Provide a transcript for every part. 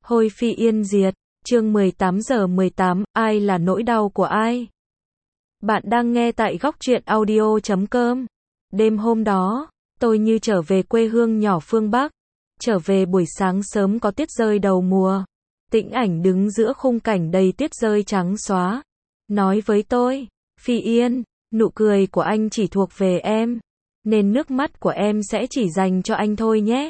Hôi phi yên diệt, chương 18:18, ai là nỗi đau của ai? Bạn đang nghe tại góc truyện audio.com. Đêm hôm đó, tôi như trở về quê hương nhỏ phương Bắc. Trở về buổi sáng sớm có tuyết rơi đầu mùa. Tĩnh Ảnh đứng giữa khung cảnh đầy tuyết rơi trắng xóa. Nói với tôi, Phi Yên, nụ cười của anh chỉ thuộc về em. Nên nước mắt của em sẽ chỉ dành cho anh thôi nhé.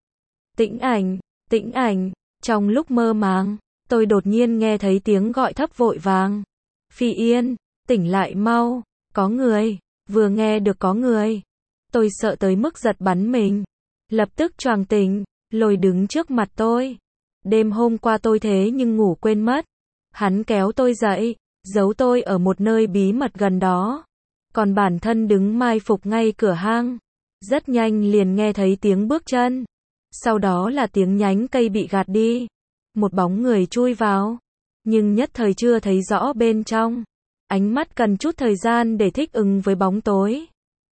Tĩnh Ảnh, trong lúc mơ màng, tôi đột nhiên nghe thấy tiếng gọi thấp vội vàng. Phi Yên, tỉnh lại mau, có người, vừa nghe được có người. Tôi sợ tới mức giật bắn mình. Lập tức choàng tỉnh, Lôi đứng trước mặt tôi. Đêm hôm qua tôi thế nhưng ngủ quên mất. Hắn kéo tôi dậy, giấu tôi ở một nơi bí mật gần đó. Còn bản thân đứng mai phục ngay cửa hang. Rất nhanh liền nghe thấy tiếng bước chân. Sau đó là tiếng nhánh cây bị gạt đi. Một bóng người chui vào. Nhưng nhất thời chưa thấy rõ bên trong. Ánh mắt cần chút thời gian để thích ứng với bóng tối.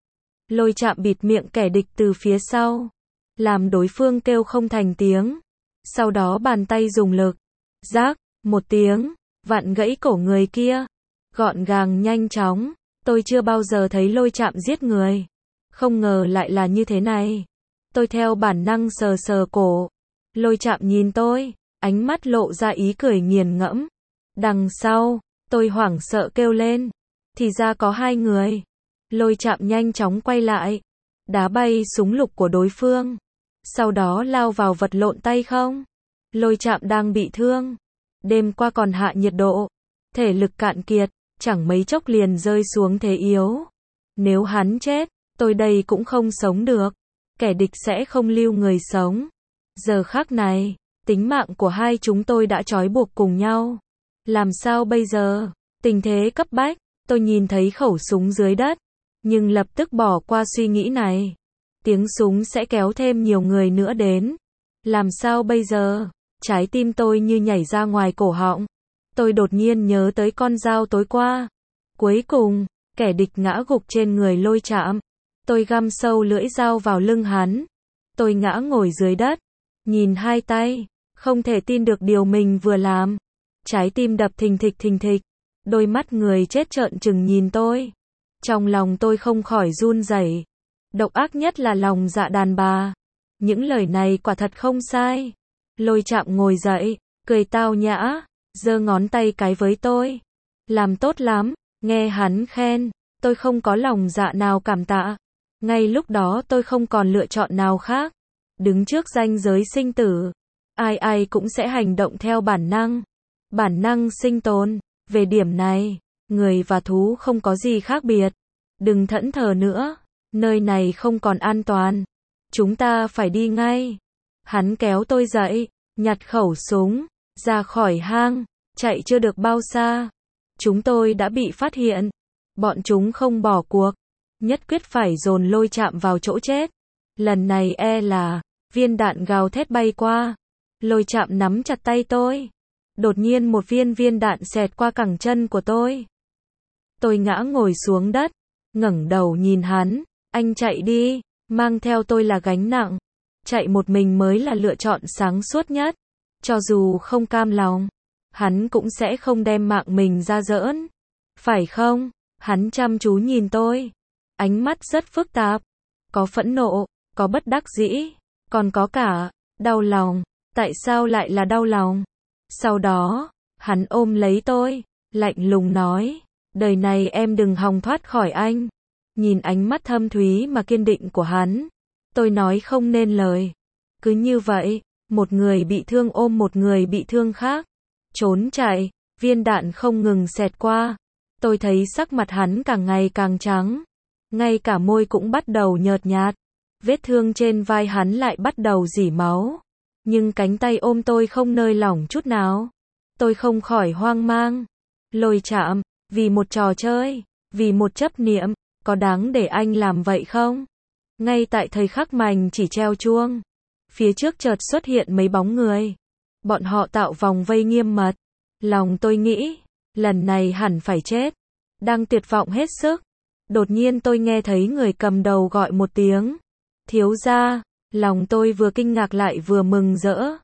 Lôi chạm bịt miệng kẻ địch từ phía sau. Làm đối phương kêu không thành tiếng. Sau đó bàn tay dùng lực. Rác, một tiếng. Vặn gãy cổ người kia. Gọn gàng nhanh chóng. Tôi chưa bao giờ thấy Lôi chạm giết người. Không ngờ lại là như thế này. Tôi theo bản năng sờ sờ cổ. Lôi chạm nhìn tôi. Ánh mắt lộ ra ý cười nghiền ngẫm. Đằng sau, tôi hoảng sợ kêu lên. Thì ra có hai người. Lôi chạm nhanh chóng quay lại. Đá bay súng lục của đối phương. Sau đó lao vào vật lộn tay không. Lôi chạm đang bị thương. Đêm qua còn hạ nhiệt độ. Thể lực cạn kiệt. Chẳng mấy chốc liền rơi xuống thế yếu. Nếu hắn chết, tôi đây cũng không sống được. Kẻ địch sẽ không lưu người sống. Giờ khắc này, tính mạng của hai chúng tôi đã trói buộc cùng nhau. Làm sao bây giờ? Tình thế cấp bách, tôi nhìn thấy khẩu súng dưới đất. Nhưng lập tức bỏ qua suy nghĩ này. Tiếng súng sẽ kéo thêm nhiều người nữa đến. Làm sao bây giờ? Trái tim tôi như nhảy ra ngoài cổ họng. Tôi đột nhiên nhớ tới con dao tối qua. Cuối cùng, kẻ địch ngã gục trên người Lôi chạm. Tôi găm sâu lưỡi dao vào lưng hắn. Tôi ngã ngồi dưới đất. Nhìn hai tay. Không thể tin được điều mình vừa làm. Trái tim đập thình thịch. Đôi mắt người chết trợn trừng nhìn tôi. Trong lòng tôi không khỏi run rẩy. Độc ác nhất là lòng dạ đàn bà. Những lời này quả thật không sai. Lôi chạm ngồi dậy, cười tao nhã, giơ ngón tay cái với tôi. Làm tốt lắm, nghe hắn khen, tôi không có lòng dạ nào cảm tạ. Ngay lúc đó tôi không còn lựa chọn nào khác. Đứng trước ranh giới sinh tử, ai cũng sẽ hành động theo bản năng. Bản năng sinh tồn, về điểm này, người và thú không có gì khác biệt. Đừng thẫn thờ nữa, nơi này không còn an toàn. Chúng ta phải đi ngay. Hắn kéo tôi dậy, nhặt khẩu súng, ra khỏi hang, chạy chưa được bao xa. Chúng tôi đã bị phát hiện. Bọn chúng không bỏ cuộc, nhất quyết phải dồn Lôi chạm vào chỗ chết. Lần này là viên đạn gào thét bay qua. Lôi chạm nắm chặt tay tôi. Đột nhiên một viên đạn xẹt qua cẳng chân của tôi. Tôi ngã ngồi xuống đất, ngẩng đầu nhìn hắn. Anh chạy đi, mang theo tôi là gánh nặng. Chạy một mình mới là lựa chọn sáng suốt nhất. Cho dù không cam lòng, hắn cũng sẽ không đem mạng mình ra giỡn. Phải không? Hắn chăm chú nhìn tôi. Ánh mắt rất phức tạp. Có phẫn nộ, có bất đắc dĩ, còn có cả đau lòng. Tại sao lại là đau lòng? Sau đó, hắn ôm lấy tôi, lạnh lùng nói. Đời này em đừng hòng thoát khỏi anh. Nhìn ánh mắt thâm thúy mà kiên định của hắn. Tôi nói không nên lời. Cứ như vậy, một người bị thương ôm một người bị thương khác. Trốn chạy, viên đạn không ngừng xẹt qua. Tôi thấy sắc mặt hắn càng ngày càng trắng. Ngay cả môi cũng bắt đầu nhợt nhạt. Vết thương trên vai hắn lại bắt đầu rỉ máu. Nhưng cánh tay ôm tôi không nơi lỏng chút nào. Tôi không khỏi hoang mang. Lôi chạm, vì một trò chơi, vì một chấp niệm, có đáng để anh làm vậy không? Ngay tại thời khắc mành chỉ treo chuông, phía trước chợt xuất hiện mấy bóng người. Bọn họ tạo vòng vây nghiêm mật. Lòng tôi nghĩ, lần này hẳn phải chết. Đang tuyệt vọng hết sức. Đột nhiên tôi nghe thấy người cầm đầu gọi một tiếng. Thiếu gia, lòng tôi vừa kinh ngạc lại vừa mừng rỡ.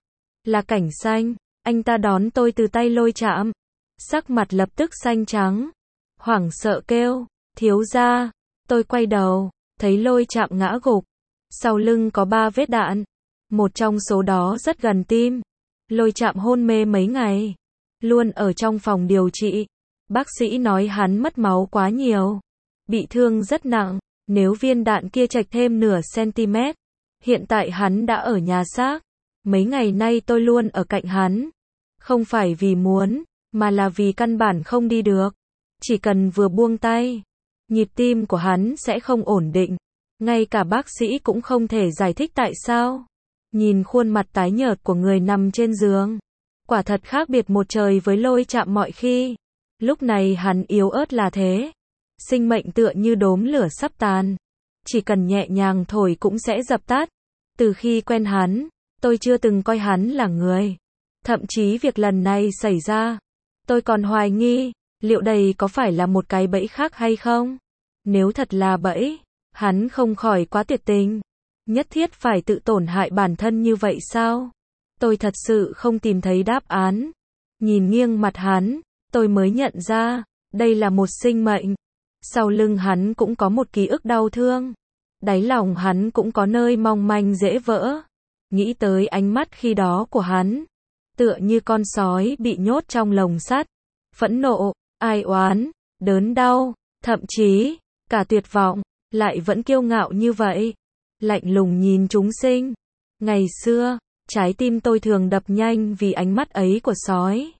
Là Cảnh Xanh. Anh ta đón tôi từ tay Lôi Trạm. Sắc mặt lập tức xanh trắng. Hoảng sợ kêu, thiếu gia. Tôi quay đầu, thấy Lôi Trạm ngã gục. Sau lưng có 3 vết đạn. Một trong số đó rất gần tim. Lôi Trạm hôn mê mấy ngày. Luôn ở trong phòng điều trị. Bác sĩ nói hắn mất máu quá nhiều. Bị thương rất nặng. Nếu viên đạn kia chạch thêm nửa cm. Hiện tại hắn đã ở nhà xác. Mấy ngày nay tôi luôn ở cạnh hắn. Không phải vì muốn, mà là vì căn bản không đi được. Chỉ cần vừa buông tay, nhịp tim của hắn sẽ không ổn định. Ngay cả bác sĩ cũng không thể giải thích tại sao. Nhìn khuôn mặt tái nhợt của người nằm trên giường. Quả thật khác biệt một trời với Lôi Trạm mọi khi. Lúc này hắn yếu ớt là thế. Sinh mệnh tựa như đốm lửa sắp tàn. Chỉ cần nhẹ nhàng thổi cũng sẽ dập tắt. Từ khi quen hắn, tôi chưa từng coi hắn là người. Thậm chí việc lần này xảy ra, tôi còn hoài nghi, liệu đây có phải là một cái bẫy khác hay không? Nếu thật là bẫy, hắn không khỏi quá tuyệt tình. Nhất thiết phải tự tổn hại bản thân như vậy sao? Tôi thật sự không tìm thấy đáp án. Nhìn nghiêng mặt hắn, tôi mới nhận ra, đây là một sinh mệnh. Sau lưng hắn cũng có một ký ức đau thương. Đáy lòng hắn cũng có nơi mong manh dễ vỡ. Nghĩ tới ánh mắt khi đó của hắn, tựa như con sói bị nhốt trong lồng sắt. Phẫn nộ, ai oán, đớn đau, thậm chí, cả tuyệt vọng, lại vẫn kiêu ngạo như vậy. Lạnh lùng nhìn chúng sinh. Ngày xưa, trái tim tôi thường đập nhanh vì ánh mắt ấy của sói.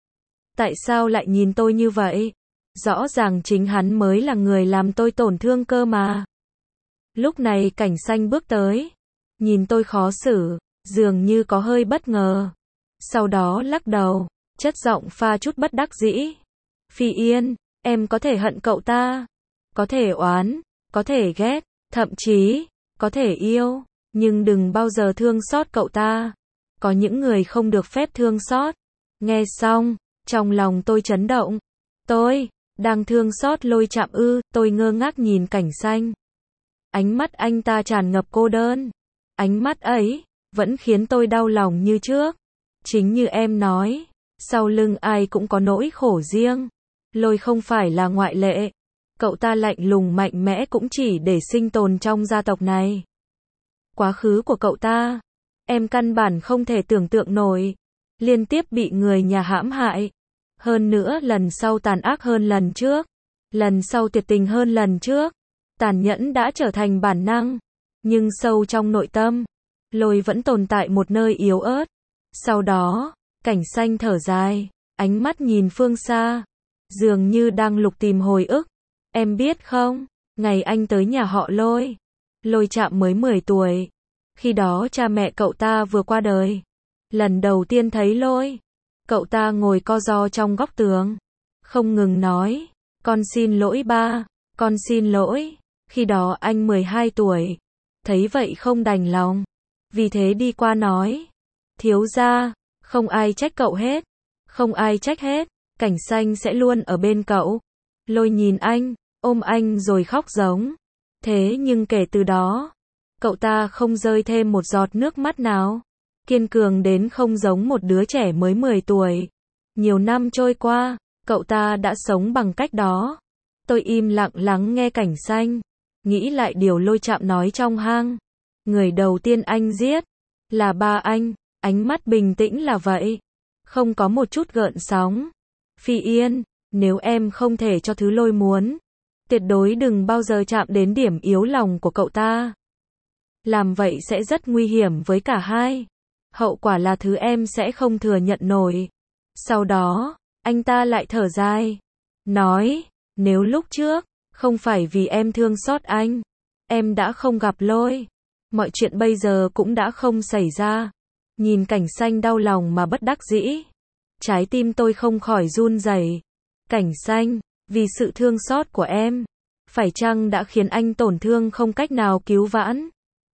Tại sao lại nhìn tôi như vậy? Rõ ràng chính hắn mới là người làm tôi tổn thương cơ mà. Lúc này Cảnh Xanh bước tới. Nhìn tôi khó xử, dường như có hơi bất ngờ. Sau đó lắc đầu, chất giọng pha chút bất đắc dĩ. Phi Yên, em có thể hận cậu ta. Có thể oán, có thể ghét, thậm chí, có thể yêu. Nhưng đừng bao giờ thương xót cậu ta. Có những người không được phép thương xót. Nghe xong, trong lòng tôi chấn động. Tôi đang thương xót Lôi Trạm ư? Tôi ngơ ngác nhìn Cảnh Xanh. Ánh mắt anh ta tràn ngập cô đơn. Ánh mắt ấy vẫn khiến tôi đau lòng như trước. Chính như em nói, sau lưng ai cũng có nỗi khổ riêng. Lôi không phải là ngoại lệ. Cậu ta lạnh lùng mạnh mẽ cũng chỉ để sinh tồn trong gia tộc này. Quá khứ của cậu ta, em căn bản không thể tưởng tượng nổi. Liên tiếp bị người nhà hãm hại. Hơn nữa lần sau tàn ác hơn lần trước. Lần sau tuyệt tình hơn lần trước. Tàn nhẫn đã trở thành bản năng. Nhưng sâu trong nội tâm, Lôi vẫn tồn tại một nơi yếu ớt. Sau đó, Cảnh Xanh thở dài, ánh mắt nhìn phương xa, dường như đang lục tìm hồi ức. Em biết không, ngày anh tới nhà họ Lôi, Lôi Trạm mới 10 tuổi. Khi đó cha mẹ cậu ta vừa qua đời. Lần đầu tiên thấy Lôi, cậu ta ngồi co ro trong góc tường, không ngừng nói, con xin lỗi ba, con xin lỗi. Khi đó anh 12 tuổi. Thấy vậy không đành lòng. Vì thế đi qua nói, thiếu gia, không ai trách cậu hết. Không ai trách hết. Cảnh Xanh sẽ luôn ở bên cậu. Lôi nhìn anh, ôm anh rồi khóc giống. Thế nhưng kể từ đó, cậu ta không rơi thêm một giọt nước mắt nào. Kiên cường đến không giống một đứa trẻ mới 10 tuổi. Nhiều năm trôi qua, cậu ta đã sống bằng cách đó. Tôi im lặng lắng nghe Cảnh Xanh. Nghĩ lại điều Lôi Trạm nói trong hang. Người đầu tiên anh giết là ba anh. Ánh mắt bình tĩnh là vậy. Không có một chút gợn sóng. Phi Yên, nếu em không thể cho thứ Lôi muốn, tuyệt đối đừng bao giờ chạm đến điểm yếu lòng của cậu ta. Làm vậy sẽ rất nguy hiểm với cả hai. Hậu quả là thứ em sẽ không thừa nhận nổi. Sau đó, anh ta lại thở dài. Nói, nếu lúc trước, không phải vì em thương xót anh, em đã không gặp Lôi. Mọi chuyện bây giờ cũng đã không xảy ra. Nhìn Cảnh Xanh đau lòng mà bất đắc dĩ. Trái tim tôi không khỏi run rẩy. Cảnh Xanh, vì sự thương xót của em, phải chăng đã khiến anh tổn thương không cách nào cứu vãn?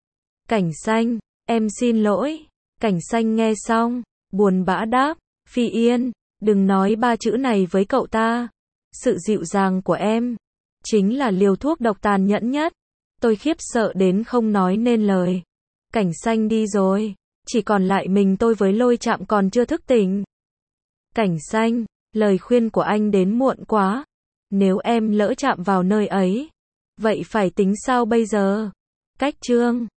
Cảnh Xanh, em xin lỗi. Cảnh Xanh nghe xong, buồn bã đáp, Phi Yên, đừng nói ba chữ này với cậu ta. Sự dịu dàng của em chính là liều thuốc độc tàn nhẫn nhất. Tôi khiếp sợ đến không nói nên lời. Cảnh Xanh đi rồi. Chỉ còn lại mình tôi với Lôi Trạm còn chưa thức tỉnh. Cảnh Xanh, lời khuyên của anh đến muộn quá. Nếu em lỡ chạm vào nơi ấy, vậy phải tính sao bây giờ? Cách Trương